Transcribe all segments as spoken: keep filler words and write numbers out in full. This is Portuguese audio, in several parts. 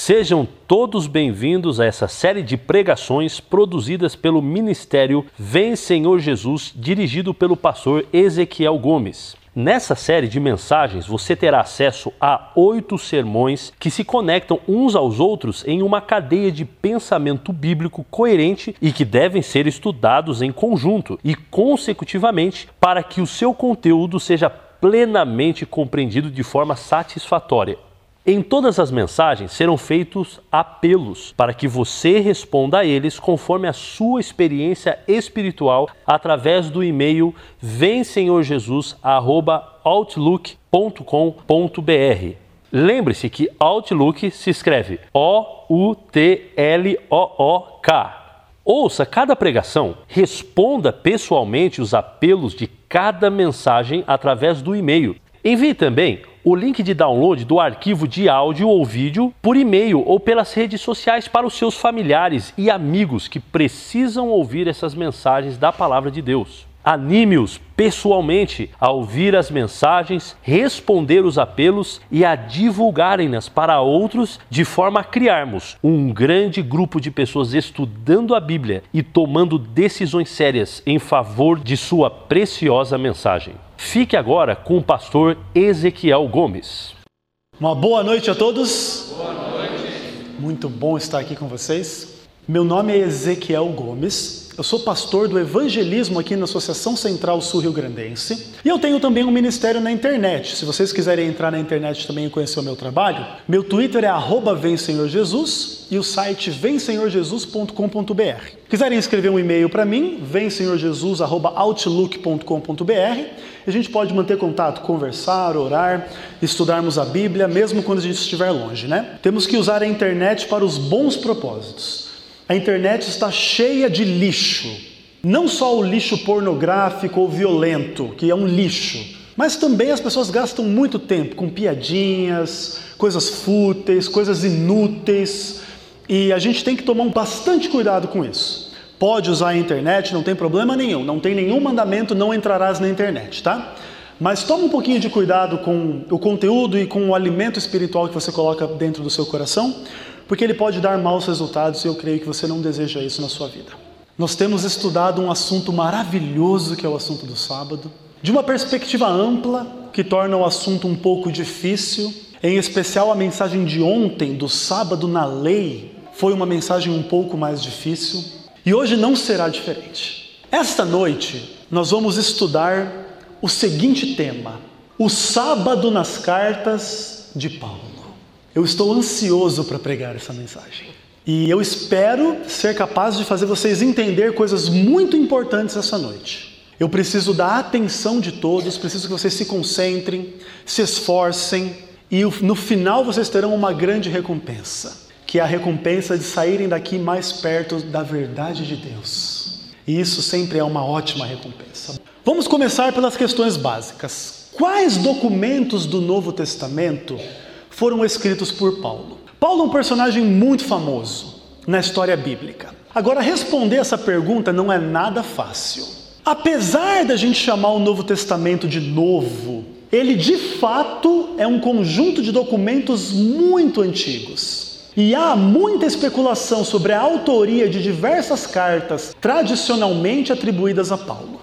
Sejam todos bem-vindos a essa série de pregações produzidas pelo Ministério Vem Senhor Jesus, dirigido pelo pastor Ezequiel Gomes. Nessa série de mensagens, você terá acesso a oito sermões que se conectam uns aos outros em uma cadeia de pensamento bíblico coerente e que devem ser estudados em conjunto e consecutivamente para que o seu conteúdo seja plenamente compreendido de forma satisfatória. Em todas as mensagens serão feitos apelos para que você responda a eles conforme a sua experiência espiritual através do e-mail vem senhor jesus arroba outlook ponto com ponto b r. Lembre-se que Outlook se escreve O U T L O O K. Ouça cada pregação, responda pessoalmente os apelos de cada mensagem através do e-mail. Envie também o link de download do arquivo de áudio ou vídeo por e-mail ou pelas redes sociais para os seus familiares e amigos que precisam ouvir essas mensagens da Palavra de Deus. Anime-os pessoalmente a ouvir as mensagens, responder os apelos e a divulgarem-nas para outros, de forma a criarmos um grande grupo de pessoas estudando a Bíblia e tomando decisões sérias em favor de sua preciosa mensagem. Fique agora com o pastor Ezequiel Gomes. Uma boa noite a todos. Boa noite. Muito bom estar aqui com vocês. Meu nome é Ezequiel Gomes. Eu sou pastor do evangelismo aqui na Associação Central Sul Rio Grandense. E eu tenho também um ministério na internet. Se vocês quiserem entrar na internet também e conhecer o meu trabalho, meu Twitter é arroba vem senhor jesus e o site vem senhor jesus ponto com ponto b r. Quiserem escrever um e-mail para mim, vem senhor jesus arroba outlook ponto com ponto b r. A gente pode manter contato, conversar, orar, estudarmos a Bíblia, mesmo quando a gente estiver longe, né? Temos que usar a internet para os bons propósitos. A internet está cheia de lixo. Não só o lixo pornográfico ou violento, que é um lixo, mas também as pessoas gastam muito tempo com piadinhas, coisas fúteis, coisas inúteis, e a gente tem que tomar bastante cuidado com isso. Pode usar a internet, não tem problema nenhum, não tem nenhum mandamento, não entrarás na internet, tá? Mas toma um pouquinho de cuidado com o conteúdo e com o alimento espiritual que você coloca dentro do seu coração, porque ele pode dar maus resultados e eu creio que você não deseja isso na sua vida. Nós temos estudado um assunto maravilhoso que é o assunto do sábado, de uma perspectiva ampla que torna o assunto um pouco difícil, em especial a mensagem de ontem, do sábado na lei, foi uma mensagem um pouco mais difícil e hoje não será diferente. Esta noite nós vamos estudar o seguinte tema: o sábado nas cartas de Paulo. Eu estou ansioso para pregar essa mensagem. E eu espero ser capaz de fazer vocês entender coisas muito importantes essa noite. Eu preciso da atenção de todos, preciso que vocês se concentrem, se esforcem e no final vocês terão uma grande recompensa, que é a recompensa de saírem daqui mais perto da verdade de Deus. E isso sempre é uma ótima recompensa. Vamos começar pelas questões básicas. Quais documentos do Novo Testamento foram escritos por Paulo? Paulo é um personagem muito famoso na história bíblica. Agora, responder essa pergunta não é nada fácil. Apesar da gente chamar o Novo Testamento de novo, ele de fato é um conjunto de documentos muito antigos. E há muita especulação sobre a autoria de diversas cartas tradicionalmente atribuídas a Paulo.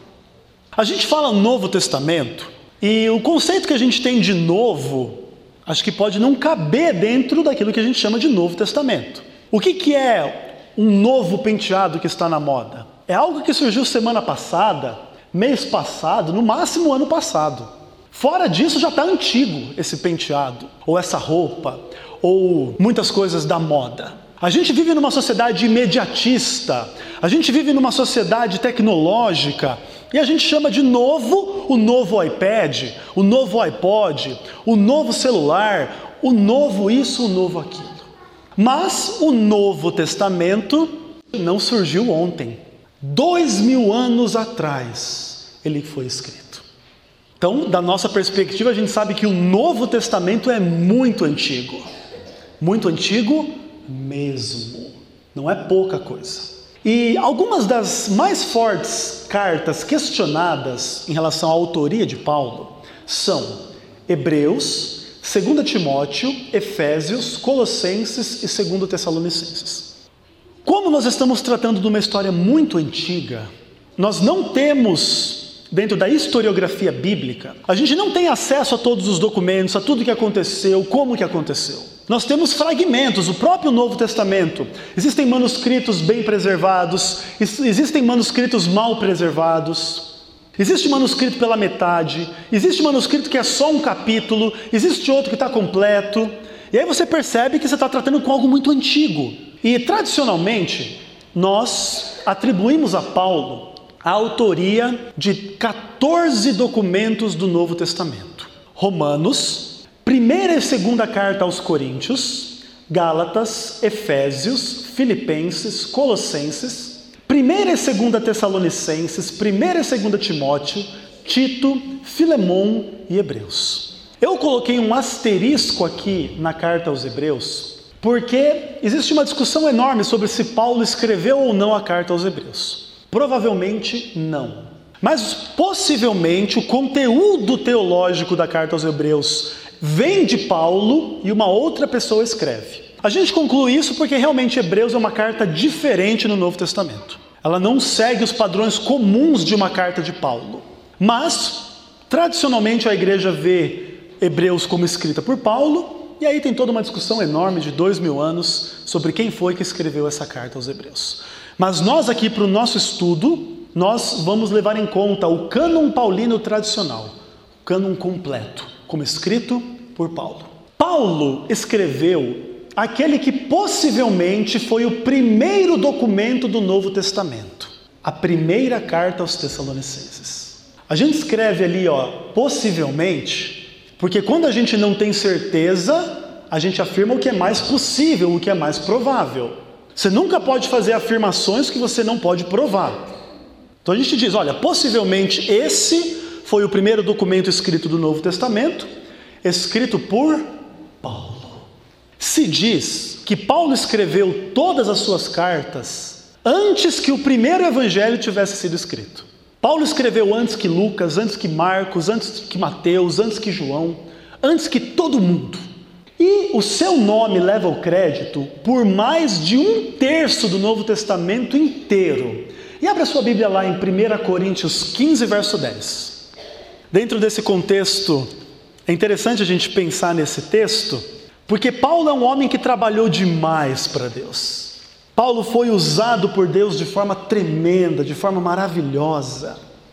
A gente fala Novo Testamento e o conceito que a gente tem de novo acho que pode não caber dentro daquilo que a gente chama de Novo Testamento. O que, que é um novo penteado que está na moda? É algo que surgiu semana passada, mês passado, no máximo ano passado. Fora disso já está antigo esse penteado, ou essa roupa, ou muitas coisas da moda. A gente vive numa sociedade imediatista, a gente vive numa sociedade tecnológica, e a gente chama de novo o novo iPad, o novo iPod, o novo celular, o novo isso, o novo aquilo. Mas o Novo Testamento não surgiu ontem. Dois mil anos atrás ele foi escrito. Então, da nossa perspectiva, a gente sabe que o Novo Testamento é muito antigo. Muito antigo mesmo. Não é pouca coisa. E algumas das mais fortes cartas questionadas em relação à autoria de Paulo são Hebreus, Segunda Timóteo, Efésios, Colossenses e Segunda Tessalonicenses. Como nós estamos tratando de uma história muito antiga, nós não temos, dentro da historiografia bíblica, a gente não tem acesso a todos os documentos, a tudo que aconteceu, como que aconteceu. Nós temos fragmentos, o próprio Novo Testamento. Existem manuscritos bem preservados, existem manuscritos mal preservados. Existe manuscrito pela metade, existe manuscrito que é só um capítulo, existe outro que está completo. E aí você percebe que você está tratando com algo muito antigo. E tradicionalmente, nós atribuímos a Paulo a autoria de quatorze documentos do Novo Testamento. Romanos, primeira e segunda carta aos Coríntios, Gálatas, Efésios, Filipenses, Colossenses, primeira e segunda Tessalonicenses, primeira e segunda Timóteo, Tito, Filemon e Hebreus. Eu coloquei um asterisco aqui na carta aos Hebreus, porque existe uma discussão enorme sobre se Paulo escreveu ou não a carta aos Hebreus. Provavelmente não. Mas possivelmente o conteúdo teológico da carta aos Hebreus vem de Paulo e uma outra pessoa escreve. A gente conclui isso porque realmente Hebreus é uma carta diferente no Novo Testamento. Ela não segue os padrões comuns de uma carta de Paulo. Mas, tradicionalmente, a igreja vê Hebreus como escrita por Paulo, e aí tem toda uma discussão enorme de dois mil anos sobre quem foi que escreveu essa carta aos Hebreus. Mas nós aqui, para o nosso estudo, nós vamos levar em conta o cânon paulino tradicional, o cânon completo, como escrito por Paulo. Paulo escreveu aquele que possivelmente foi o primeiro documento do Novo Testamento, a primeira carta aos Tessalonicenses. A gente escreve ali, ó, possivelmente, porque quando a gente não tem certeza, a gente afirma o que é mais possível, o que é mais provável. Você nunca pode fazer afirmações que você não pode provar. Então a gente diz, olha, possivelmente esse foi o primeiro documento escrito do Novo Testamento, escrito por Paulo. Se diz que Paulo escreveu todas as suas cartas antes que o primeiro evangelho tivesse sido escrito. Paulo escreveu antes que Lucas, antes que Marcos, antes que Mateus, antes que João, antes que todo mundo. E o seu nome leva o crédito por mais de um terço do Novo Testamento inteiro. E abra sua Bíblia lá em primeira Coríntios quinze, verso dez. Dentro desse contexto, é interessante a gente pensar nesse texto, porque Paulo é um homem que trabalhou demais para Deus. Paulo foi usado por Deus de forma tremenda, de forma maravilhosa.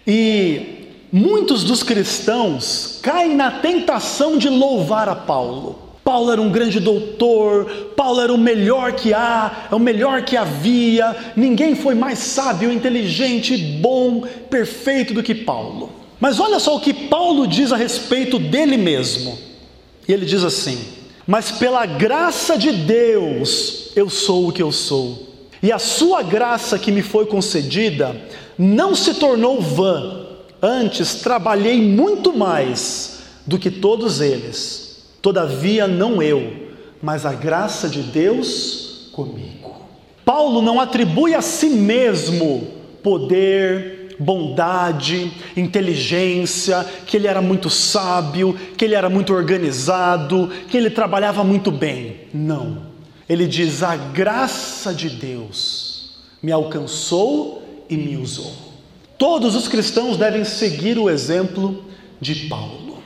E muitos dos cristãos caem na tentação de louvar a Paulo. Paulo era um grande doutor, Paulo era o melhor que há, é o melhor que havia. Ninguém foi mais sábio, inteligente, bom, perfeito do que Paulo. Mas olha só o que Paulo diz a respeito dele mesmo. E ele diz assim: mas pela graça de Deus eu sou o que eu sou, e a sua graça que me foi concedida não se tornou vã, antes trabalhei muito mais do que todos eles, todavia não eu, mas a graça de Deus comigo. Paulo não atribui a si mesmo poder, bondade, inteligência, que ele era muito sábio, que ele era muito organizado, que ele trabalhava muito bem. Não. Ele diz: a graça de Deus me alcançou e me usou. Todos os cristãos devem seguir o exemplo de Paulo.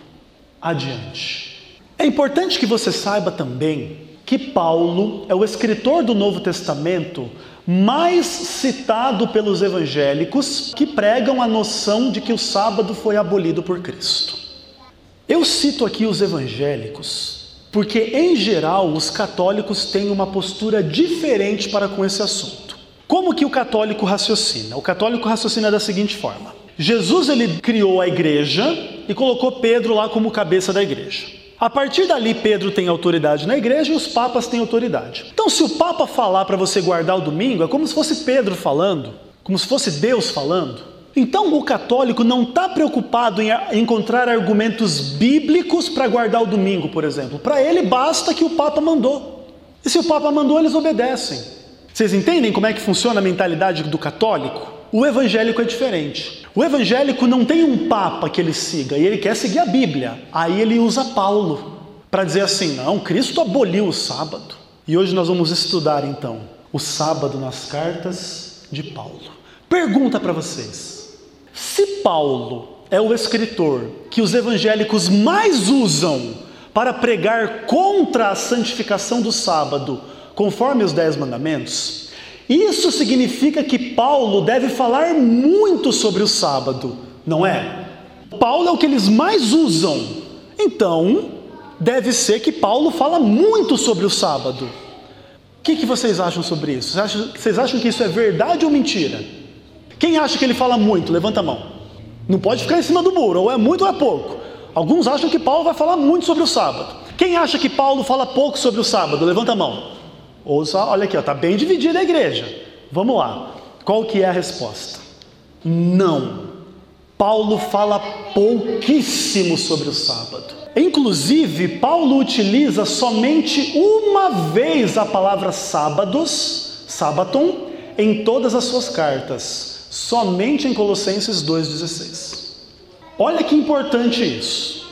Adiante. É importante que você saiba também que Paulo é o escritor do Novo Testamento mais citado pelos evangélicos que pregam a noção de que o sábado foi abolido por Cristo. Eu cito aqui os evangélicos porque, em geral, os católicos têm uma postura diferente para com esse assunto. Como que o católico raciocina? O católico raciocina da seguinte forma: Jesus ele criou a igreja e colocou Pedro lá como cabeça da igreja. A partir dali, Pedro tem autoridade na igreja e os papas têm autoridade. Então, se o papa falar para você guardar o domingo, é como se fosse Pedro falando, como se fosse Deus falando. Então, o católico não está preocupado em encontrar argumentos bíblicos para guardar o domingo, por exemplo. Para ele, basta que o papa mandou. E se o papa mandou, eles obedecem. Vocês entendem como é que funciona a mentalidade do católico? O evangélico é diferente. O evangélico não tem um papa que ele siga, e ele quer seguir a Bíblia. Aí ele usa Paulo. para dizer assim, não, Cristo aboliu o sábado. E hoje nós vamos estudar então o sábado nas cartas de Paulo. Pergunta para vocês, se Paulo é o escritor que os evangélicos mais usam para pregar contra a santificação do sábado, conforme os dez mandamentos, isso significa que Paulo deve falar muito sobre o sábado, não é? Paulo é o que eles mais usam, então deve ser que Paulo fala muito sobre o sábado. O que, que vocês acham sobre isso? Vocês acham, vocês acham que isso é verdade ou mentira? Quem acha que ele fala muito? Levanta a mão. Não pode ficar em cima do muro, ou é muito ou é pouco. Alguns acham que Paulo vai falar muito sobre o sábado. Quem acha que Paulo fala pouco sobre o sábado? Levanta a mão. Ouça, olha aqui, está bem dividida a igreja. Vamos lá. Qual que é a resposta? Não. Paulo fala pouquíssimo sobre o sábado. Inclusive, Paulo utiliza somente uma vez a palavra sábados, sábaton, em todas as suas cartas. Somente em Colossenses dois, dezesseis. Olha que importante isso.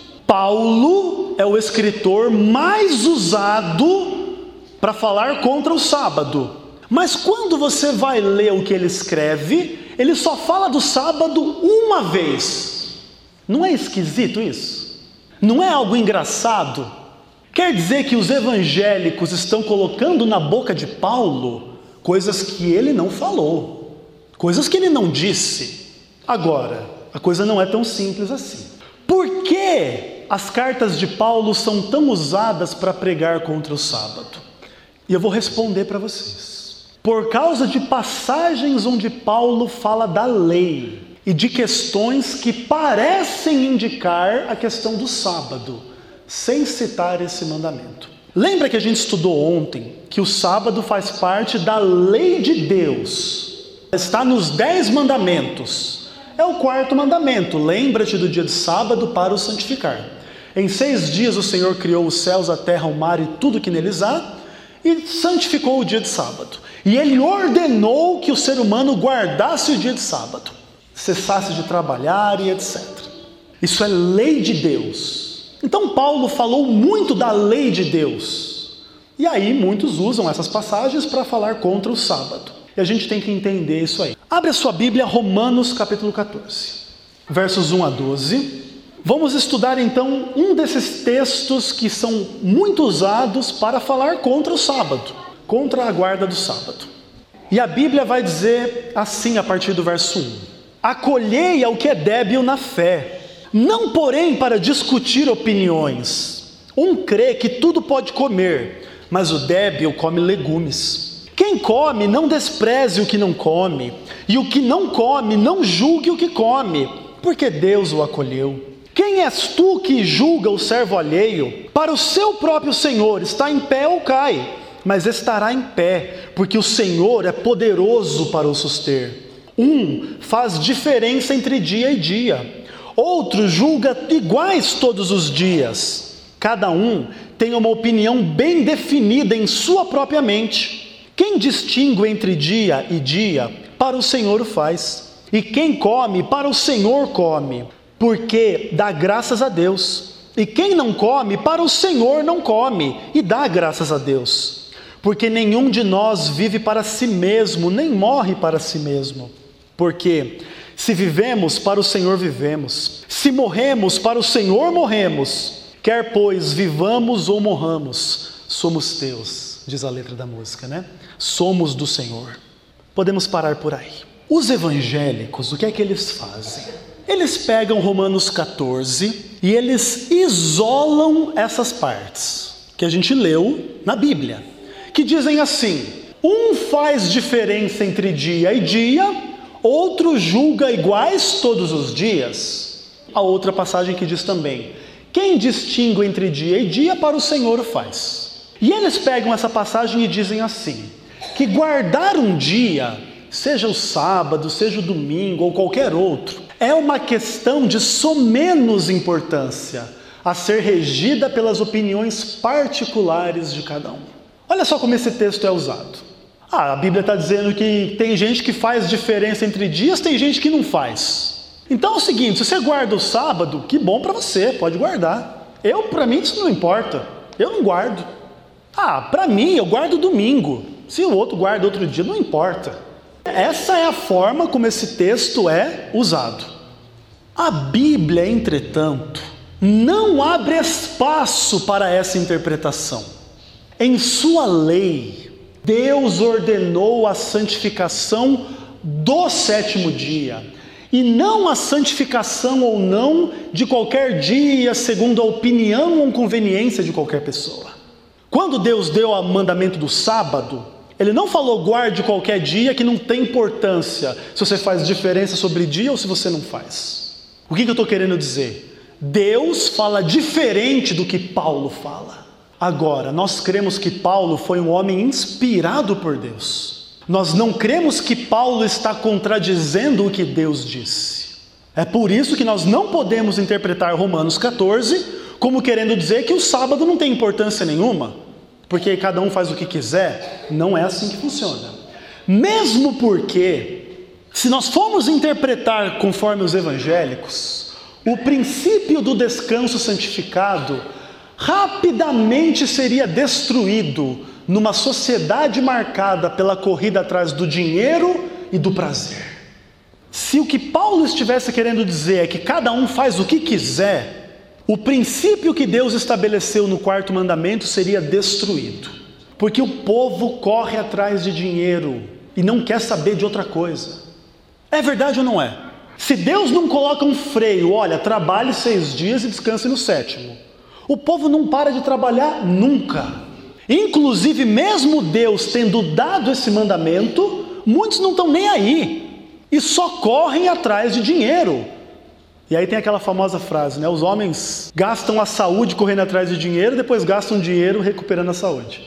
Paulo é o escritor mais usado para falar contra o sábado. Mas quando você vai ler o que ele escreve, ele só fala do sábado uma vez. Não é esquisito isso? Não é algo engraçado? Quer dizer que os evangélicos estão colocando na boca de Paulo coisas que ele não falou, coisas que ele não disse. Agora, a coisa não é tão simples assim. Por que as cartas de Paulo são tão usadas para pregar contra o sábado? E eu vou responder para vocês. Por causa de passagens onde Paulo fala da lei e de questões que parecem indicar a questão do sábado, sem citar esse mandamento. Lembra que a gente estudou ontem que o sábado faz parte da lei de Deus? Está nos dez mandamentos. É o quarto mandamento. Lembra-te do dia de sábado para o santificar. Em seis dias o Senhor criou os céus, a terra, o mar e tudo que neles há, e santificou o dia de sábado. E Ele ordenou que o ser humano guardasse o dia de sábado, cessasse de trabalhar e etcétera. Isso é lei de Deus. Então Paulo falou muito da lei de Deus. E aí muitos usam essas passagens para falar contra o sábado. E a gente tem que entender isso aí. Abre a sua Bíblia, Romanos capítulo quatorze, versos um a doze. Vamos estudar então um desses textos que são muito usados para falar contra o sábado, contra a guarda do sábado. E a Bíblia vai dizer assim a partir do verso um: acolhei ao que é débil na fé, não porém para discutir opiniões. Um crê que tudo pode comer, mas o débil come legumes. Quem come não despreze o que não come, e o que não come não julgue o que come, porque Deus o acolheu. Quem és tu que julga o servo alheio? Para o seu próprio Senhor está em pé ou cai, mas estará em pé, porque o Senhor é poderoso para o suster. Um faz diferença entre dia e dia, outro julga iguais todos os dias. Cada um tem uma opinião bem definida em sua própria mente. Quem distingue entre dia e dia, para o Senhor o faz. E quem come, para o Senhor come, porque dá graças a Deus. E quem não come, para o Senhor não come, e dá graças a Deus. Porque nenhum de nós vive para si mesmo, nem morre para si mesmo. Porque se vivemos, para o Senhor vivemos. Se morremos, para o Senhor morremos. Quer pois vivamos ou morramos, somos teus, diz a letra da música, né? Somos do Senhor. Podemos parar por aí. Os evangélicos, o que é que eles fazem? Eles pegam Romanos quatorze e eles isolam essas partes que a gente leu na Bíblia, que dizem assim: um faz diferença entre dia e dia, outro julga iguais todos os dias. A outra passagem que diz também: quem distingue entre dia e dia, para o Senhor o faz. E eles pegam essa passagem e dizem assim, que guardar um dia, seja o sábado, seja o domingo ou qualquer outro, é uma questão de somenos importância, a ser regida pelas opiniões particulares de cada um. Olha só como esse texto é usado. Ah, a Bíblia está dizendo que tem gente que faz diferença entre dias, tem gente que não faz. Então é o seguinte, se você guarda o sábado, que bom para você, pode guardar. Eu, para mim, isso não importa. Eu não guardo. Ah, para mim, eu guardo domingo. Se o outro guarda outro dia, não importa. Essa é a forma como esse texto é usado. A Bíblia, entretanto, não abre espaço para essa interpretação. Em sua lei, Deus ordenou a santificação do sétimo dia, e não a santificação ou não de qualquer dia, segundo a opinião ou conveniência de qualquer pessoa. Quando Deus deu o mandamento do sábado, Ele não falou guarde qualquer dia, que não tem importância se você faz diferença sobre dia ou se você não faz. O que, que eu estou querendo dizer? Deus fala diferente do que Paulo fala. Agora, nós cremos que Paulo foi um homem inspirado por Deus. Nós não cremos que Paulo está contradizendo o que Deus disse. É por isso que nós não podemos interpretar Romanos catorze como querendo dizer que o sábado não tem importância nenhuma, porque cada um faz o que quiser. Não é assim que funciona. Mesmo porque, se nós formos interpretar conforme os evangélicos, o princípio do descanso santificado rapidamente seria destruído numa sociedade marcada pela corrida atrás do dinheiro e do prazer. Se o que Paulo estivesse querendo dizer é que cada um faz o que quiser, o princípio que Deus estabeleceu no quarto mandamento seria destruído. Porque o povo corre atrás de dinheiro e não quer saber de outra coisa. É verdade ou não é? Se Deus não coloca um freio, olha, trabalhe seis dias e descanse no sétimo, o povo não para de trabalhar nunca. Inclusive, mesmo Deus tendo dado esse mandamento, muitos não estão nem aí e só correm atrás de dinheiro. E aí tem aquela famosa frase, né? Os homens gastam a saúde correndo atrás de dinheiro, depois gastam dinheiro recuperando a saúde.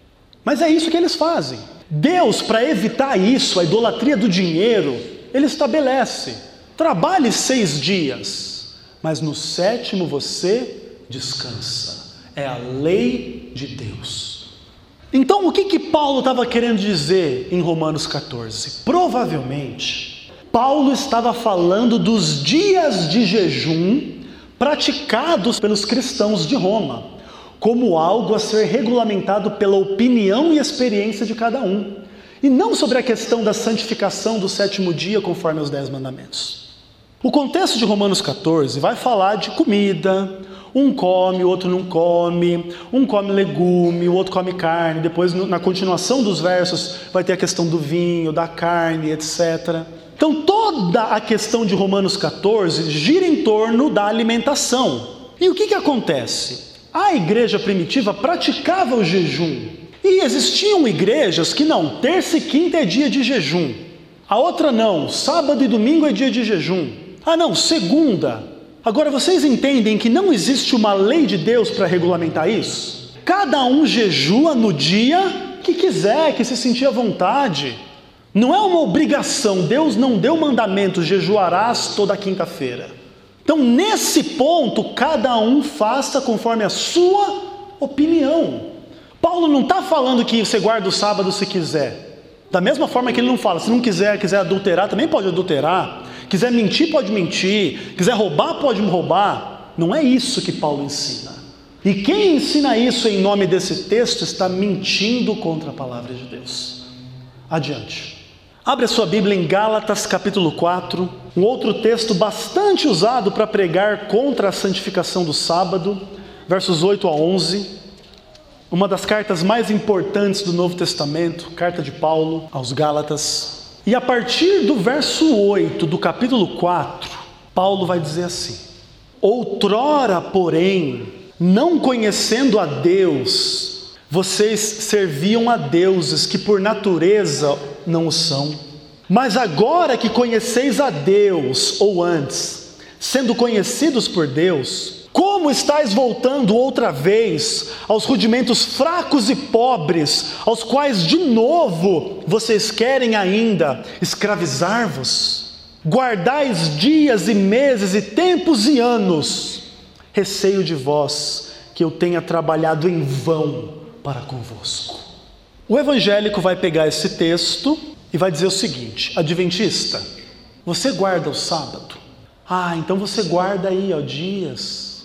Mas é isso que eles fazem. Deus, para evitar isso, a idolatria do dinheiro, Ele estabelece: trabalhe seis dias, mas no sétimo você descansa. É a lei de Deus. Então, o que que Paulo estava querendo dizer em Romanos catorze? Provavelmente, Paulo estava falando dos dias de jejum praticados pelos cristãos de Roma, como algo a ser regulamentado pela opinião e experiência de cada um, e não sobre a questão da santificação do sétimo dia conforme os dez mandamentos. O contexto de Romanos catorze vai falar de comida. Um come, o outro não come, um come legume, o outro come carne. Depois, na continuação dos versos, vai ter a questão do vinho, da carne, etcétera. Então, toda a questão de Romanos catorze gira em torno da alimentação. E o que que acontece? A igreja primitiva praticava o jejum. E existiam igrejas que não, terça e quinta é dia de jejum. A outra não, sábado e domingo é dia de jejum. Ah não, segunda. Agora, vocês entendem que não existe uma lei de Deus para regulamentar isso? Cada um jejua no dia que quiser, que se sentir à vontade. Não é uma obrigação. Deus não deu mandamento, jejuarás toda quinta-feira. Então, nesse ponto, cada um faça conforme a sua opinião. Paulo não está falando que você guarda o sábado se quiser. Da mesma forma que ele não fala, se não quiser, quiser adulterar, também pode adulterar. Quiser mentir, pode mentir. Quiser roubar, pode roubar. Não é isso que Paulo ensina. E quem ensina isso em nome desse texto está mentindo contra a palavra de Deus. Adiante. Abre a sua Bíblia em Gálatas capítulo quatro. Um outro texto bastante usado para pregar contra a santificação do sábado. Versos oito a onze. Uma das cartas mais importantes do Novo Testamento. Carta de Paulo aos Gálatas. E a partir do verso oito do capítulo quatro, Paulo vai dizer assim: outrora, porém, não conhecendo a Deus, vocês serviam a deuses que por natureza não o são. Mas agora que conheceis a Deus, ou antes, sendo conhecidos por Deus, como estáis voltando outra vez aos rudimentos fracos e pobres, aos quais de novo vocês querem ainda escravizar-vos? Guardais dias e meses e tempos e anos. Receio de vós que eu tenha trabalhado em vão para convosco. O evangélico vai pegar esse texto e vai dizer o seguinte: adventista, você guarda o sábado? Ah, então você guarda aí ó, dias.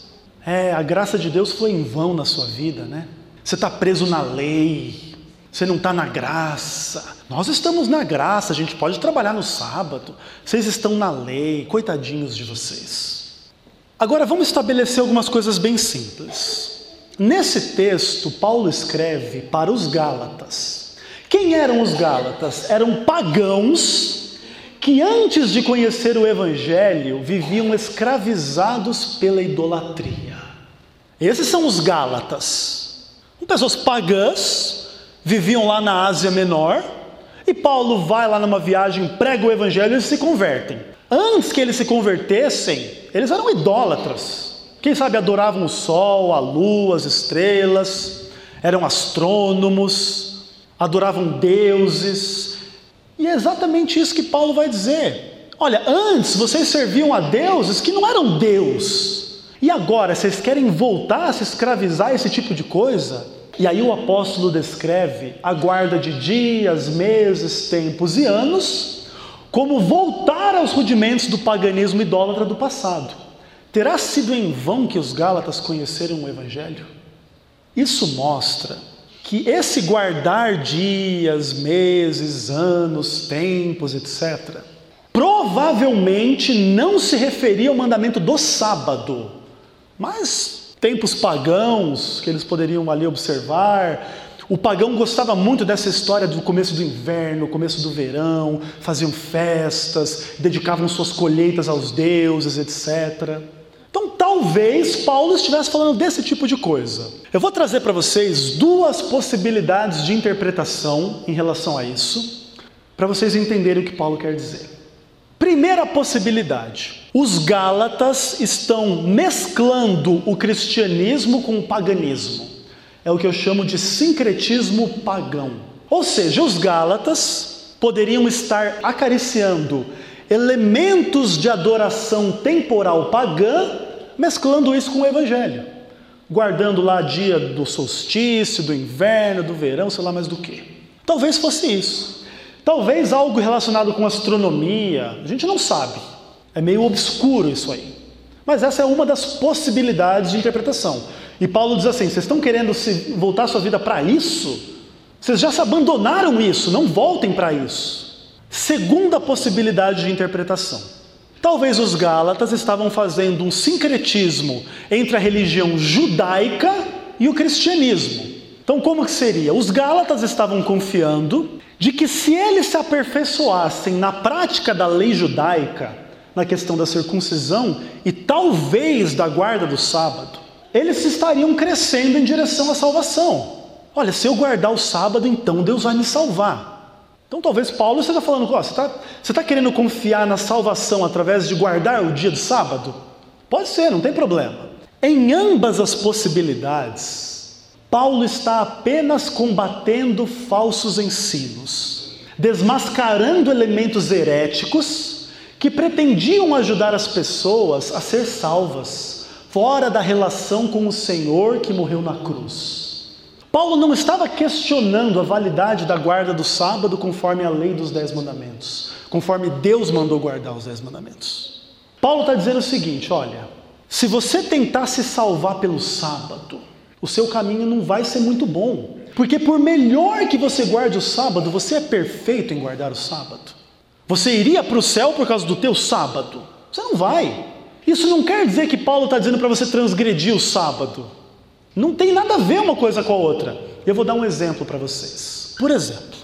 É, a graça de Deus foi em vão na sua vida, né? Você está preso na lei, você não está na graça. Nós estamos na graça, a gente pode trabalhar no sábado. Vocês estão na lei, coitadinhos de vocês. Agora vamos estabelecer algumas coisas bem simples. Nesse texto, Paulo escreve para os Gálatas. Quem eram os Gálatas? Eram pagãos que antes de conhecer o Evangelho viviam escravizados pela idolatria. Esses são os Gálatas. Pessoas pagãs, viviam lá na Ásia Menor, e Paulo vai lá numa viagem, prega o Evangelho e eles se convertem. Antes que eles se convertessem, eles eram idólatras. Quem sabe adoravam o sol, a lua, as estrelas, eram astrônomos, adoravam deuses. E é exatamente isso que Paulo vai dizer. Olha, antes vocês serviam a deuses que não eram Deus. E agora, vocês querem voltar a se escravizar a esse tipo de coisa? E aí o apóstolo descreve a guarda de dias, meses, tempos e anos como voltar aos rudimentos do paganismo idólatra do passado. Terá sido em vão que os Gálatas conheceram o Evangelho? Isso mostra que esse guardar dias, meses, anos, tempos, etcétera, provavelmente não se referia ao mandamento do sábado, mas tempos pagãos que eles poderiam ali observar. O pagão gostava muito dessa história do começo do inverno, começo do verão, faziam festas, dedicavam suas colheitas aos deuses, etcétera. Então talvez Paulo estivesse falando desse tipo de coisa. Eu vou trazer para vocês duas possibilidades de interpretação em relação a isso, para vocês entenderem o que Paulo quer dizer. Primeira possibilidade: os Gálatas estão mesclando o cristianismo com o paganismo. É o que eu chamo de sincretismo pagão. Ou seja, os Gálatas poderiam estar acariciando elementos de adoração temporal pagã, mesclando isso com o Evangelho. Guardando lá dia do solstício, do inverno, do verão, sei lá mais do que. Talvez fosse isso. Talvez algo relacionado com astronomia, a gente não sabe. É meio obscuro isso aí. Mas essa é uma das possibilidades de interpretação. E Paulo diz assim: vocês estão querendo se voltar a sua vida para isso? Vocês já se abandonaram isso, não voltem para isso. Segunda possibilidade de interpretação: talvez os Gálatas estavam fazendo um sincretismo entre a religião judaica e o cristianismo. Então como que seria? Os Gálatas estavam confiando de que se eles se aperfeiçoassem na prática da lei judaica, na questão da circuncisão e talvez da guarda do sábado, eles estariam crescendo em direção à salvação. Olha, se eu guardar o sábado, então Deus vai me salvar. Então talvez Paulo esteja falando: ó, você está você tá querendo confiar na salvação através de guardar o dia do sábado? Pode ser, não tem problema. Em ambas as possibilidades, Paulo está apenas combatendo falsos ensinos, desmascarando elementos heréticos que pretendiam ajudar as pessoas a ser salvas, fora da relação com o Senhor que morreu na cruz. Paulo não estava questionando a validade da guarda do sábado conforme a lei dos dez mandamentos, conforme Deus mandou guardar os dez mandamentos. Paulo está dizendo o seguinte: olha, se você tentar se salvar pelo sábado, o seu caminho não vai ser muito bom, porque por melhor que você guarde o sábado, você é perfeito em guardar o sábado. Você iria para o céu por causa do teu sábado? Você não vai. Isso não quer dizer que Paulo está dizendo para você transgredir o sábado. Não tem nada a ver uma coisa com a outra. Eu vou dar um exemplo para vocês. Por exemplo,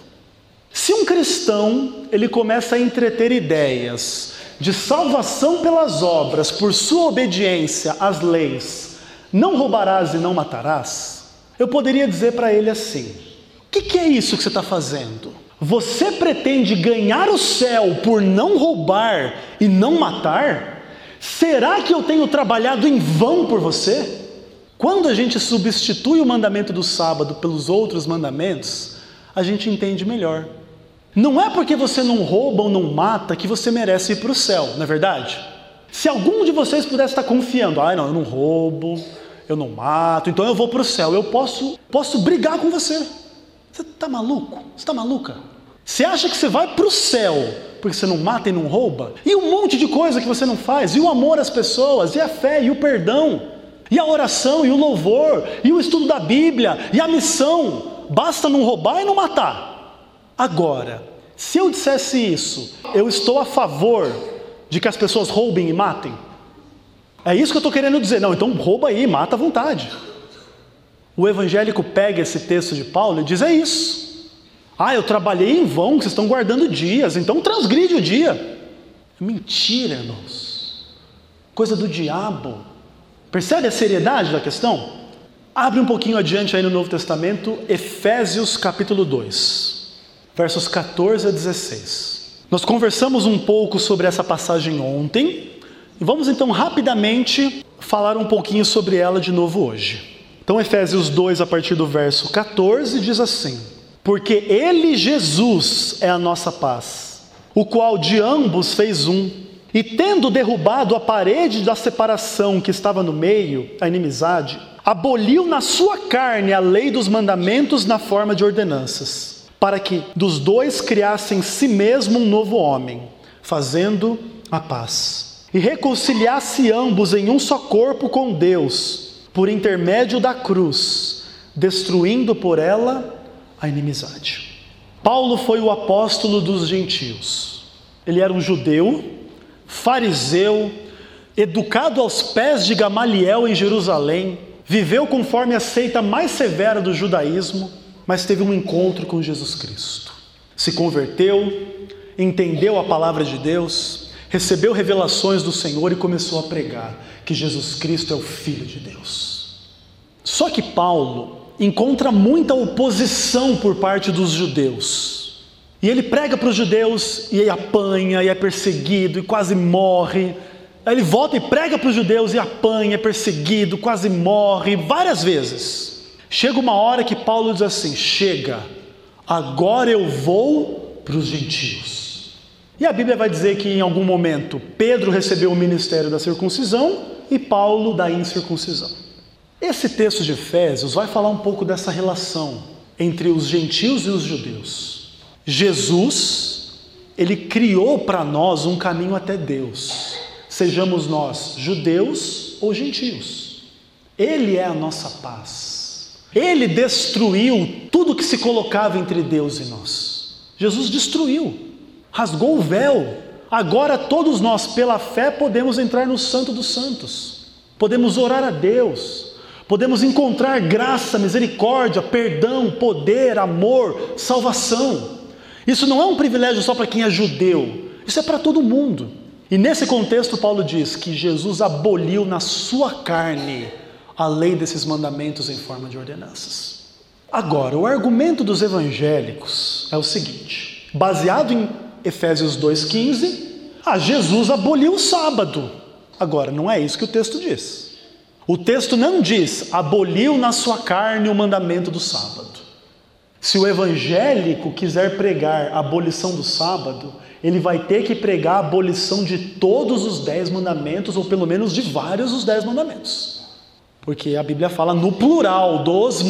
se um cristão ele começa a entreter ideias de salvação pelas obras por sua obediência às leis, não roubarás e não matarás, eu poderia dizer para ele assim: o que, que é isso que você está fazendo? Você pretende ganhar o céu por não roubar e não matar? Será que eu tenho trabalhado em vão por você? Quando a gente substitui o mandamento do sábado pelos outros mandamentos, a gente entende melhor. Não é porque você não rouba ou não mata que você merece ir para o céu, não é verdade? Se algum de vocês pudesse estar confiando: ah, não, eu não roubo, eu não mato, então eu vou para o céu, eu posso, posso brigar com você. Você está maluco? Você está maluca? Você acha que você vai para o céu porque você não mata e não rouba? E um monte de coisa que você não faz, e o amor às pessoas, e a fé, e o perdão. E a oração, e o louvor, e o estudo da Bíblia, e a missão. Basta não roubar e não matar. Agora, se eu dissesse isso, eu estou a favor de que as pessoas roubem e matem? É isso que eu estou querendo dizer. Não, então rouba aí, mata à vontade. O evangélico pega esse texto de Paulo e diz, é isso. Ah, eu trabalhei em vão, vocês estão guardando dias, então transgride o dia. Mentira, irmãos. Coisa do diabo. Percebe a seriedade da questão? Abre um pouquinho adiante aí no Novo Testamento, Efésios capítulo dois, versos catorze a dezesseis. Nós conversamos um pouco sobre essa passagem ontem, e vamos então rapidamente falar um pouquinho sobre ela de novo hoje. Então Efésios dois, a partir do verso catorze, diz assim: porque Ele, Jesus, é a nossa paz, o qual de ambos fez um, e tendo derrubado a parede da separação que estava no meio, a inimizade, aboliu na sua carne a lei dos mandamentos na forma de ordenanças, para que dos dois criasse em si mesmo um novo homem, fazendo a paz, e reconciliasse ambos em um só corpo com Deus, por intermédio da cruz, destruindo por ela a inimizade. Paulo foi o apóstolo dos gentios. Ele era um judeu, fariseu, educado aos pés de Gamaliel em Jerusalém, viveu conforme a seita mais severa do judaísmo, mas teve um encontro com Jesus Cristo. Se converteu, entendeu a palavra de Deus, recebeu revelações do Senhor e começou a pregar que Jesus Cristo é o Filho de Deus. Só que Paulo encontra muita oposição por parte dos judeus. E ele prega para os judeus e apanha, e é perseguido, e quase morre. Aí ele volta e prega para os judeus e apanha, é perseguido, quase morre, várias vezes. Chega uma hora que Paulo diz assim, chega, agora eu vou para os gentios. E a Bíblia vai dizer que em algum momento Pedro recebeu o ministério da circuncisão e Paulo da incircuncisão. Esse texto de Efésios vai falar um pouco dessa relação entre os gentios e os judeus. Jesus, ele criou para nós um caminho até Deus, sejamos nós judeus ou gentios. Ele é a nossa paz. Ele destruiu tudo que se colocava entre Deus e nós. Jesus destruiu, rasgou o véu. Agora todos nós, pela fé, podemos entrar no Santo dos Santos. Podemos orar a Deus. Podemos encontrar graça, misericórdia, perdão, poder, amor, salvação. Isso não é um privilégio só para quem é judeu, isso é para todo mundo. E nesse contexto Paulo diz que Jesus aboliu na sua carne a lei desses mandamentos em forma de ordenanças. Agora, o argumento dos evangélicos é o seguinte, baseado em Efésios dois, quinze, ah, Jesus aboliu o sábado. Agora, não é isso que o texto diz. O texto não diz, aboliu na sua carne o mandamento do sábado. Se o evangélico quiser pregar a abolição do sábado, ele vai ter que pregar a abolição de todos os dez mandamentos, ou pelo menos de vários dos dez mandamentos. Porque a Bíblia fala no plural dos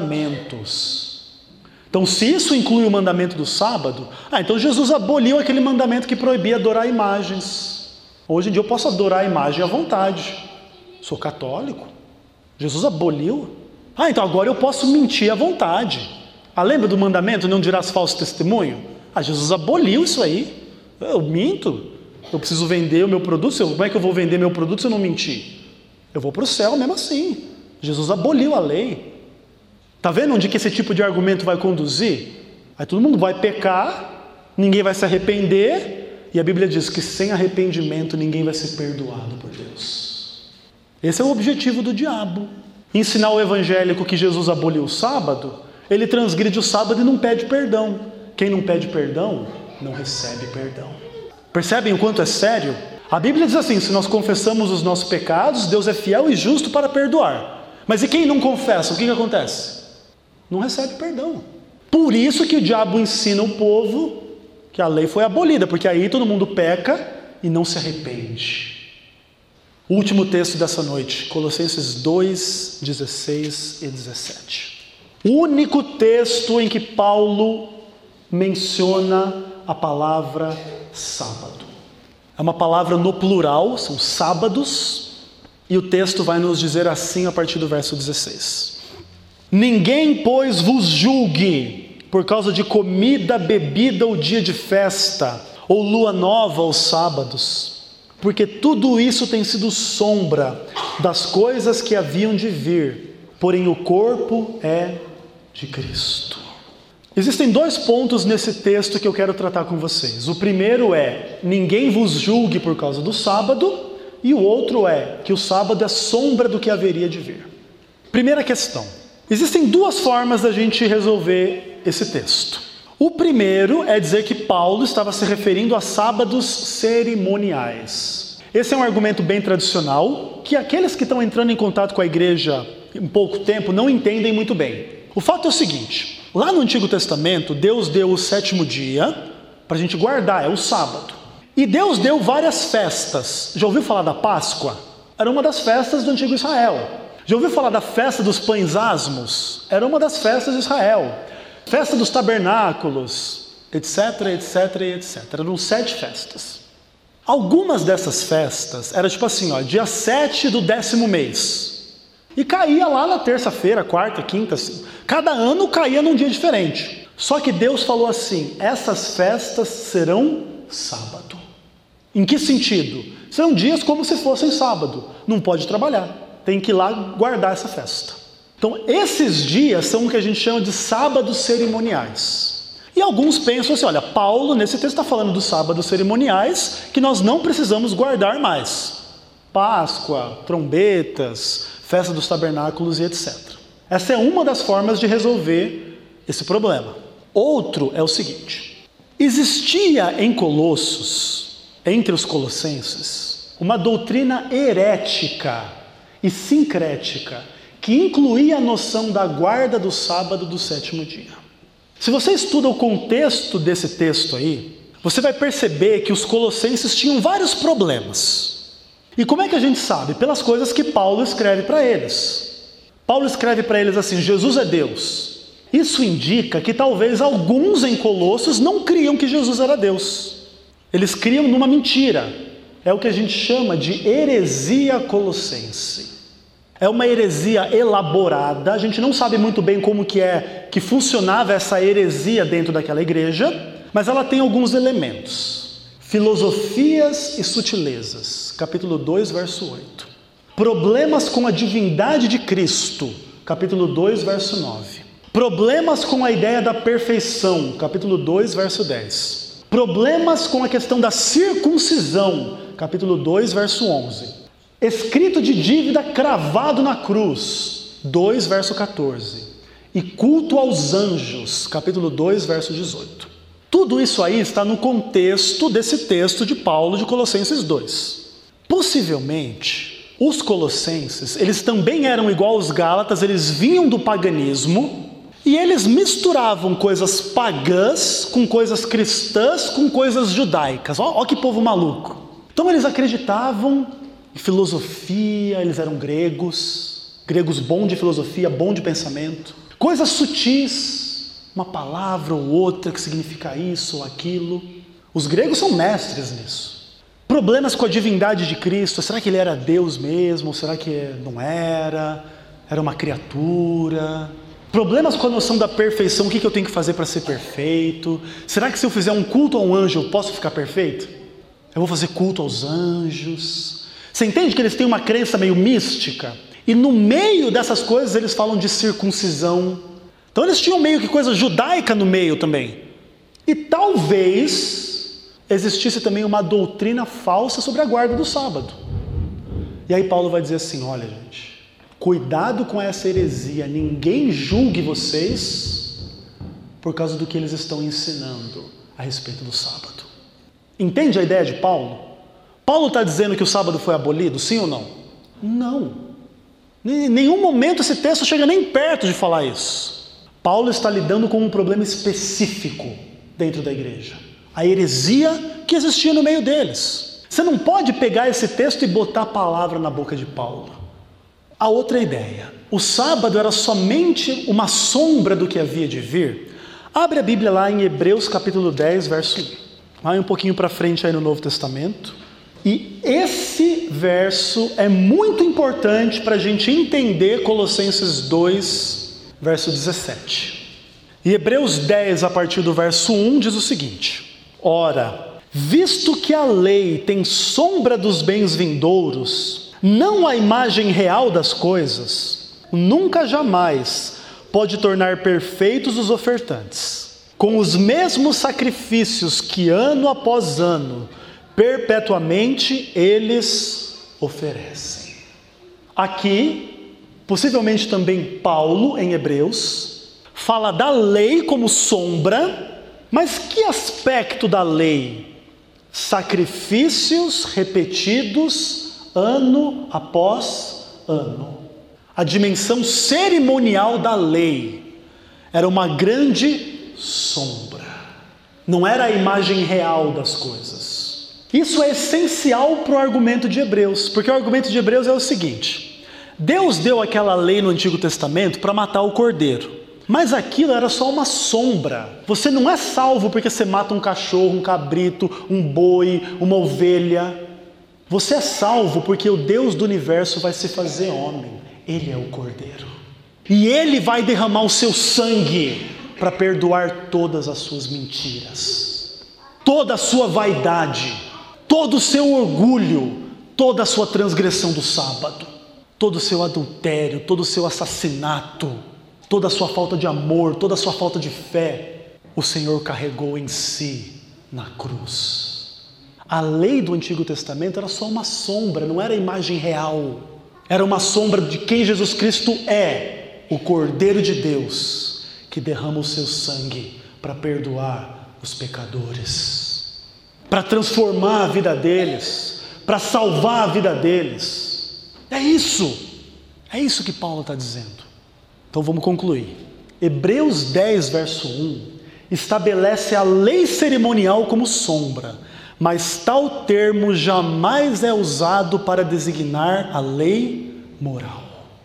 mandamentos. Então, se isso inclui o mandamento do sábado, ah, então Jesus aboliu aquele mandamento que proibia adorar imagens. Hoje em dia eu posso adorar a imagem à vontade. Sou católico. Jesus aboliu. Ah, então agora eu posso mentir à vontade. Ah, lembra do mandamento, não dirás falso testemunho? Ah, Jesus aboliu isso aí. Eu minto, eu preciso vender o meu produto, como é que eu vou vender meu produto se eu não mentir? Eu vou para o céu mesmo assim. Jesus aboliu a lei. Está vendo onde que esse tipo de argumento vai conduzir? Aí todo mundo vai pecar, ninguém vai se arrepender, e a Bíblia diz que sem arrependimento ninguém vai ser perdoado por Deus. Esse é o objetivo do diabo. Ensinar o evangélico que Jesus aboliu o sábado. Ele transgride o sábado e não pede perdão. Quem não pede perdão, não recebe perdão. Percebem o quanto é sério? A Bíblia diz assim, se nós confessamos os nossos pecados, Deus é fiel e justo para perdoar. Mas e quem não confessa, o que, que acontece? Não recebe perdão. Por isso que o diabo ensina o povo que a lei foi abolida, porque aí todo mundo peca e não se arrepende. O último texto dessa noite, Colossenses dois, dezesseis e dezessete. O único texto em que Paulo menciona a palavra sábado. É uma palavra no plural, são sábados, E o texto vai nos dizer assim a partir do verso dezesseis. Ninguém, pois, vos julgue por causa de comida, bebida ou dia de festa, ou lua nova ou sábados, porque tudo isso tem sido sombra das coisas que haviam de vir, porém o corpo é de Cristo. Existem dois pontos nesse texto que eu quero tratar com vocês. O primeiro é, ninguém vos julgue por causa do sábado, e o outro é, que o sábado é sombra do que haveria de vir. Primeira questão. Existem duas formas da gente resolver esse texto. O primeiro é dizer que Paulo estava se referindo a sábados cerimoniais. Esse é um argumento bem tradicional, que aqueles que estão entrando em contato com a igreja em pouco tempo não entendem muito bem. O fato é o seguinte, lá no Antigo Testamento, Deus deu o sétimo dia para a gente guardar, é o sábado. E Deus deu várias festas. Já ouviu falar da Páscoa? Era uma das festas do Antigo Israel. Já ouviu falar da festa dos pães asmos? Era uma das festas de Israel. Festa dos tabernáculos, etc, etc, etcétera. Eram sete festas. Algumas dessas festas, era tipo assim, ó, dia sete do décimo mês. E caía lá na terça-feira, quarta, quinta, assim. Cada ano caía num dia diferente. Só que Deus falou assim, essas festas serão sábado. Em que sentido? Serão dias como se fossem sábado. Não pode trabalhar. Tem que ir lá guardar essa festa. Então, esses dias são o que a gente chama de sábados cerimoniais. E alguns pensam assim, olha, Paulo, nesse texto está falando dos sábados cerimoniais, que nós não precisamos guardar mais. Páscoa, trombetas, festa dos tabernáculos e etcétera. Essa é uma das formas de resolver esse problema. Outro é o seguinte, existia em Colossos, entre os colossenses, uma doutrina herética e sincrética, que incluía a noção da guarda do sábado do sétimo dia. Se você estuda o contexto desse texto aí, você vai perceber que os colossenses tinham vários problemas. E como é que a gente sabe? Pelas coisas que Paulo escreve para eles. Paulo escreve para eles assim, Jesus é Deus. Isso indica que talvez alguns em Colossos não criam que Jesus era Deus. Eles criam numa mentira. É o que a gente chama de heresia colossense. É uma heresia elaborada, a gente não sabe muito bem como que é que funcionava essa heresia dentro daquela igreja, mas ela tem alguns elementos. Filosofias e sutilezas, capítulo dois, verso oito. Problemas com a divindade de Cristo, capítulo dois, verso nove. Problemas com a ideia da perfeição, capítulo dois, verso dez. Problemas com a questão da circuncisão, capítulo dois, verso onze. Escrito de dívida cravado na cruz, dois, verso quatorze. E culto aos anjos, capítulo dois, verso dezoito. Tudo isso aí está no contexto desse texto de Paulo de Colossenses dois. Possivelmente, os colossenses, eles também eram igual aos gálatas, eles vinham do paganismo e eles misturavam coisas pagãs com coisas cristãs com coisas judaicas. Ó, ó que povo maluco. Então eles acreditavam em filosofia, eles eram gregos, gregos bom de filosofia, bom de pensamento. Coisas sutis, uma palavra ou outra que significa isso ou aquilo. Os gregos são mestres nisso. Problemas com a divindade de Cristo. Será que ele era Deus mesmo? Ou será que não era? Era uma criatura? Problemas com a noção da perfeição. O que eu tenho que fazer para ser perfeito? Será que se eu fizer um culto a um anjo eu posso ficar perfeito? Eu vou fazer culto aos anjos. Você entende que eles têm uma crença meio mística? E no meio dessas coisas eles falam de circuncisão. Então eles tinham meio que coisa judaica no meio também. E talvez existisse também uma doutrina falsa sobre a guarda do sábado. E aí Paulo vai dizer assim, olha gente, cuidado com essa heresia, ninguém julgue vocês por causa do que eles estão ensinando a respeito do sábado. Entende a ideia de Paulo? Paulo está dizendo que o sábado foi abolido, sim ou não? Não. Em nenhum momento esse texto chega nem perto de falar isso. Paulo está lidando com um problema específico dentro da igreja. A heresia que existia no meio deles. Você não pode pegar esse texto e botar a palavra na boca de Paulo. A outra ideia. O sábado era somente uma sombra do que havia de vir. Abre a Bíblia lá em Hebreus capítulo dez, verso um. Vai um pouquinho para frente aí no Novo Testamento. E esse verso é muito importante para a gente entender Colossenses dois, verso dezessete. E Hebreus dez, a partir do verso um, diz o seguinte: ora, visto que a lei tem sombra dos bens vindouros, não a imagem real das coisas, nunca jamais pode tornar perfeitos os ofertantes, com os mesmos sacrifícios que ano após ano, perpetuamente eles oferecem. Aqui, possivelmente também Paulo, em Hebreus, fala da lei como sombra, mas que aspecto da lei? Sacrifícios repetidos ano após ano. A dimensão cerimonial da lei era uma grande sombra, não era a imagem real das coisas. Isso é essencial para o argumento de Hebreus, porque o argumento de Hebreus é o seguinte: Deus deu aquela lei no Antigo Testamento para matar o cordeiro, mas aquilo era só uma sombra. Você não é salvo porque você mata um cachorro, um cabrito, um boi, uma ovelha. Você é salvo porque o Deus do universo vai se fazer homem. Ele é o cordeiro. E ele vai derramar o seu sangue para perdoar todas as suas mentiras, toda a sua vaidade, todo o seu orgulho, toda a sua transgressão do sábado, todo o seu adultério, todo o seu assassinato, toda a sua falta de amor, toda a sua falta de fé, o Senhor carregou em si na cruz. A lei do Antigo Testamento era só uma sombra, não era a imagem real. Era uma sombra de quem Jesus Cristo é, o Cordeiro de Deus, que derrama o seu sangue para perdoar os pecadores, para transformar a vida deles, para salvar a vida deles. É isso, é isso que Paulo está dizendo. Então vamos concluir. Hebreus dez, verso um, estabelece a lei cerimonial como sombra, mas tal termo jamais é usado para designar a lei moral.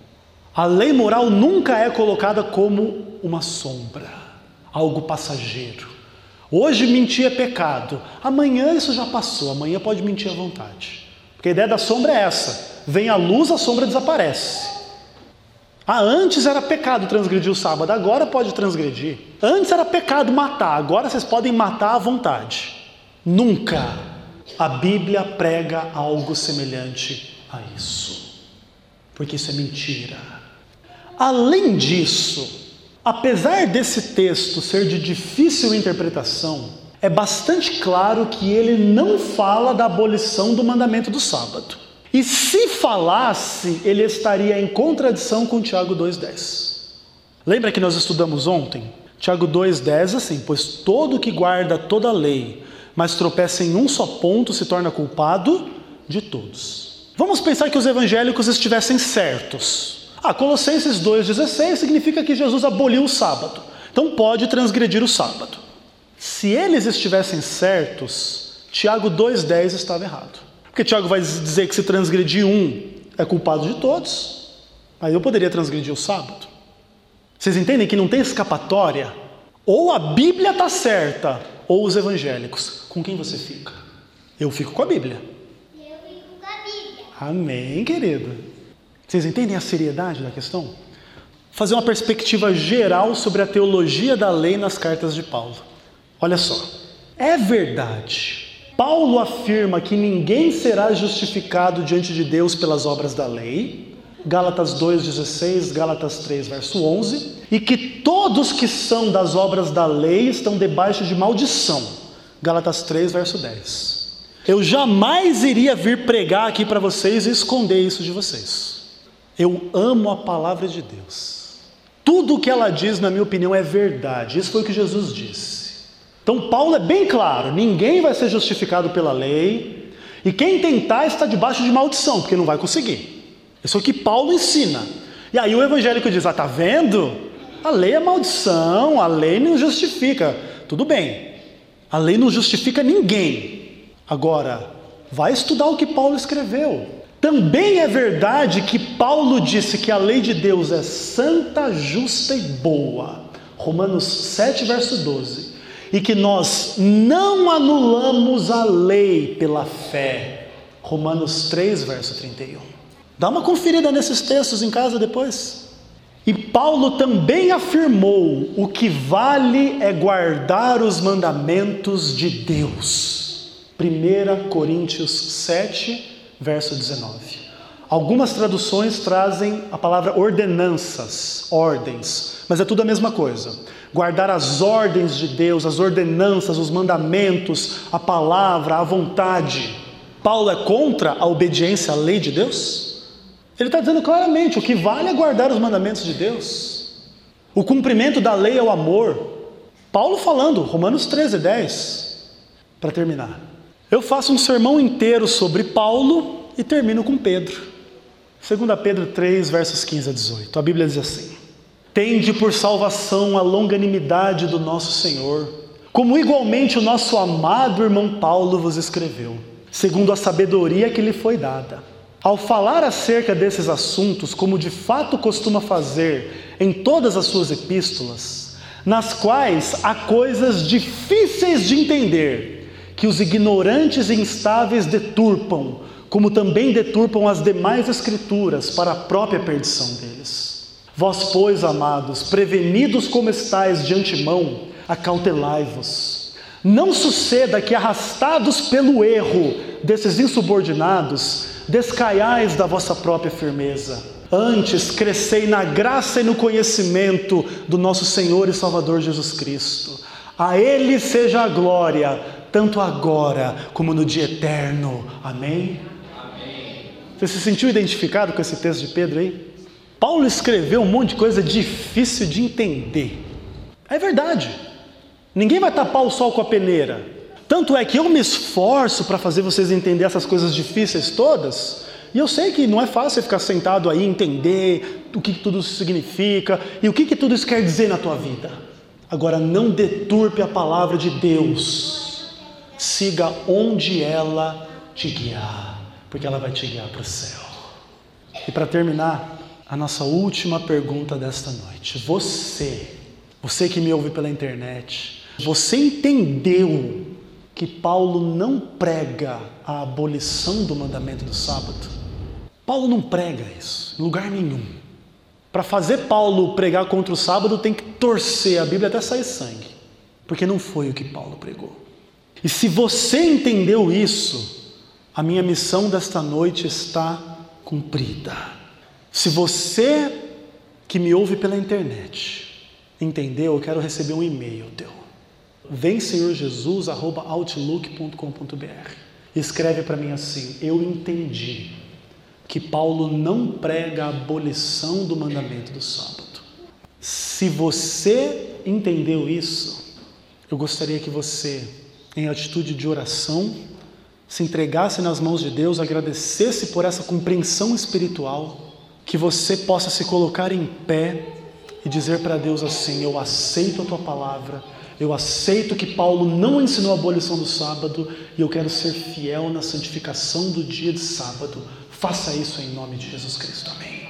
A lei moral nunca é colocada como uma sombra, algo passageiro. Hoje mentir é pecado, amanhã isso já passou, amanhã pode mentir à vontade. Porque a ideia da sombra é essa: vem a luz, a sombra desaparece. Ah, antes era pecado transgredir o sábado, agora pode transgredir. Antes era pecado matar, agora vocês podem matar à vontade. Nunca a Bíblia prega algo semelhante a isso, porque isso é mentira. Além disso, apesar desse texto ser de difícil interpretação, é bastante claro que ele não fala da abolição do mandamento do sábado. E se falasse, ele estaria em contradição com Tiago dois, dez. Lembra que nós estudamos ontem? Tiago dois, dez, assim: pois todo que guarda toda a lei, mas tropeça em um só ponto, se torna culpado de todos. Vamos pensar que os evangélicos estivessem certos. Ah, Colossenses dois, dezesseis significa que Jesus aboliu o sábado, então pode transgredir o sábado. Se eles estivessem certos, Tiago dois, dez estava errado. Porque Tiago vai dizer que se transgredir um, é culpado de todos. Aí eu poderia transgredir o sábado. Vocês entendem que não tem escapatória? Ou a Bíblia está certa, ou os evangélicos. Com quem você fica? Eu fico com a Bíblia. Eu fico com a Bíblia. Amém, querido. Vocês entendem a seriedade da questão? Vou fazer uma perspectiva geral sobre a teologia da lei nas cartas de Paulo. Olha só. É verdade. Paulo afirma que ninguém será justificado diante de Deus pelas obras da lei. Gálatas dois, dezesseis, Gálatas três, verso onze, e que todos que são das obras da lei estão debaixo de maldição. Gálatas três, verso dez. Eu jamais iria vir pregar aqui para vocês e esconder isso de vocês. Eu amo a palavra de Deus. Tudo o que ela diz, na minha opinião, é verdade. Isso foi o que Jesus disse. Então Paulo é bem claro: ninguém vai ser justificado pela lei, e quem tentar está debaixo de maldição, porque não vai conseguir. Isso é o que Paulo ensina. E aí o evangélico diz: ah, tá vendo? A lei é maldição, a lei não justifica. Tudo bem, a lei não justifica ninguém. Agora, vai estudar o que Paulo escreveu. Também é verdade que Paulo disse que a lei de Deus é santa, justa e boa. Romanos sete, verso doze. E que nós não anulamos a lei pela fé. Romanos três, verso trinta e um. Dá uma conferida nesses textos em casa depois. E Paulo também afirmou: o que vale é guardar os mandamentos de Deus. primeira Coríntios sete, verso dezenove. Algumas traduções trazem a palavra ordenanças, ordens, mas é tudo a mesma coisa. Guardar as ordens de Deus, as ordenanças, os mandamentos, a palavra, a vontade. Paulo é contra a obediência à lei de Deus? Ele está dizendo claramente: o que vale é guardar os mandamentos de Deus. O cumprimento da lei é o amor. Paulo falando, Romanos treze, dez. Para terminar, eu faço um sermão inteiro sobre Paulo e termino com Pedro. segunda Pedro três, versos quinze a dezoito. A Bíblia diz assim: tende por salvação a longanimidade do nosso Senhor, como igualmente o nosso amado irmão Paulo vos escreveu, segundo a sabedoria que lhe foi dada. Ao falar acerca desses assuntos, como de fato costuma fazer em todas as suas epístolas, nas quais há coisas difíceis de entender, que os ignorantes e instáveis deturpam, como também deturpam as demais escrituras para a própria perdição deles. Vós, pois, amados, prevenidos como estáis de antemão, acautelai-vos. Não suceda que, arrastados pelo erro desses insubordinados, descaiais da vossa própria firmeza. Antes, crescei na graça e no conhecimento do nosso Senhor e Salvador Jesus Cristo. A Ele seja a glória, tanto agora como no dia eterno. Amém? Amém. Você se sentiu identificado com esse texto de Pedro aí? Paulo escreveu um monte de coisa difícil de entender. É verdade. Ninguém vai tapar o sol com a peneira. Tanto é que eu me esforço para fazer vocês entenderem essas coisas difíceis todas. E eu sei que não é fácil ficar sentado aí e entender o que tudo isso significa e o que tudo isso quer dizer na tua vida. Agora, não deturpe a palavra de Deus. Siga onde ela te guiar, porque ela vai te guiar para o céu. E para terminar, a nossa última pergunta desta noite. Você, você que me ouve pela internet, você entendeu que Paulo não prega a abolição do mandamento do sábado? Paulo não prega isso, em lugar nenhum. Para fazer Paulo pregar contra o sábado, tem que torcer a Bíblia até sair sangue, porque não foi o que Paulo pregou. E se você entendeu isso, a minha missão desta noite está cumprida. Se você que me ouve pela internet entendeu, eu quero receber um e-mail teu. vem senhor jesus arroba outlook ponto com ponto br. Escreve para mim assim: eu entendi que Paulo não prega a abolição do mandamento do sábado. Se você entendeu isso, eu gostaria que você, em atitude de oração, se entregasse nas mãos de Deus, agradecesse por essa compreensão espiritual, que você possa se colocar em pé e dizer para Deus assim: eu aceito a tua palavra, eu aceito que Paulo não ensinou a abolição do sábado e eu quero ser fiel na santificação do dia de sábado. Faça isso em nome de Jesus Cristo. Amém.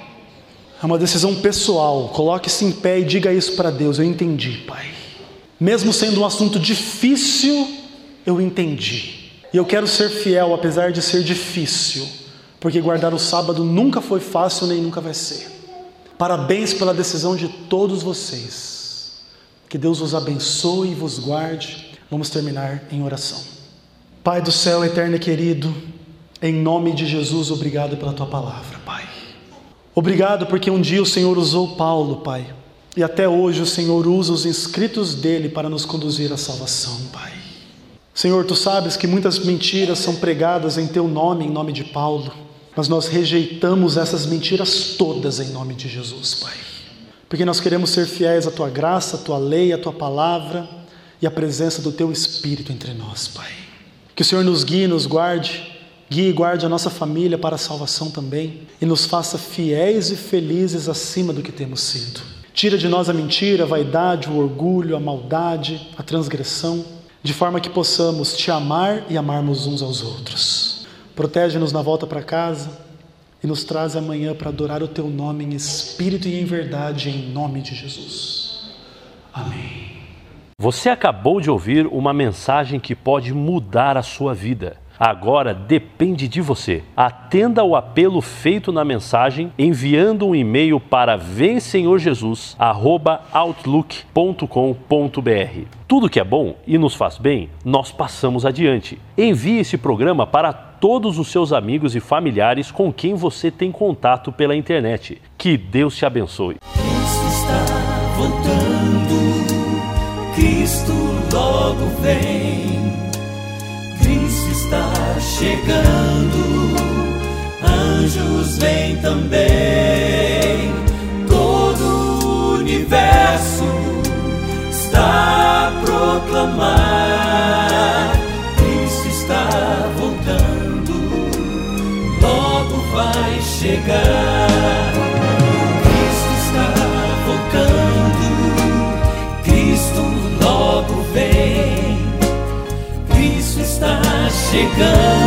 É uma decisão pessoal. Coloque-se em pé e diga isso para Deus: eu entendi, Pai. Mesmo sendo um assunto difícil, eu entendi. E eu quero ser fiel apesar de ser difícil, porque guardar o sábado nunca foi fácil nem nunca vai ser. Parabéns pela decisão de todos vocês. Que Deus vos abençoe e vos guarde. Vamos terminar em oração. Pai do céu, eterno e querido, em nome de Jesus, obrigado pela tua palavra, Pai. Obrigado porque um dia o Senhor usou Paulo, Pai, e até hoje o Senhor usa os escritos dele para nos conduzir à salvação, Pai. Senhor, tu sabes que muitas mentiras são pregadas em teu nome, em nome de Paulo, mas nós rejeitamos essas mentiras todas em nome de Jesus, Pai. Porque nós queremos ser fiéis à tua graça, à tua lei, à tua palavra e à presença do teu Espírito entre nós, Pai. Que o Senhor nos guie, nos guarde, guie e guarde a nossa família para a salvação também e nos faça fiéis e felizes acima do que temos sido. Tira de nós a mentira, a vaidade, o orgulho, a maldade, a transgressão, de forma que possamos te amar e amarmos uns aos outros. Protege-nos na volta para casa e nos traz amanhã para adorar o teu nome em espírito e em verdade, em nome de Jesus. Amém. Você acabou de ouvir uma mensagem que pode mudar a sua vida. Agora depende de você. Atenda ao apelo feito na mensagem enviando um e-mail para vem senhor jesus arroba outlook ponto com ponto br. Tudo que é bom e nos faz bem, nós passamos adiante. Envie esse programa para todos os seus amigos e familiares com quem você tem contato pela internet. Que Deus te abençoe. Cristo está voltando, Cristo logo vem, Cristo está chegando, anjos vêm também, todo o universo está a proclamar, Cristo está voltando, logo vai chegar. Cristo está voltando, Cristo logo vem, Cristo está chegando.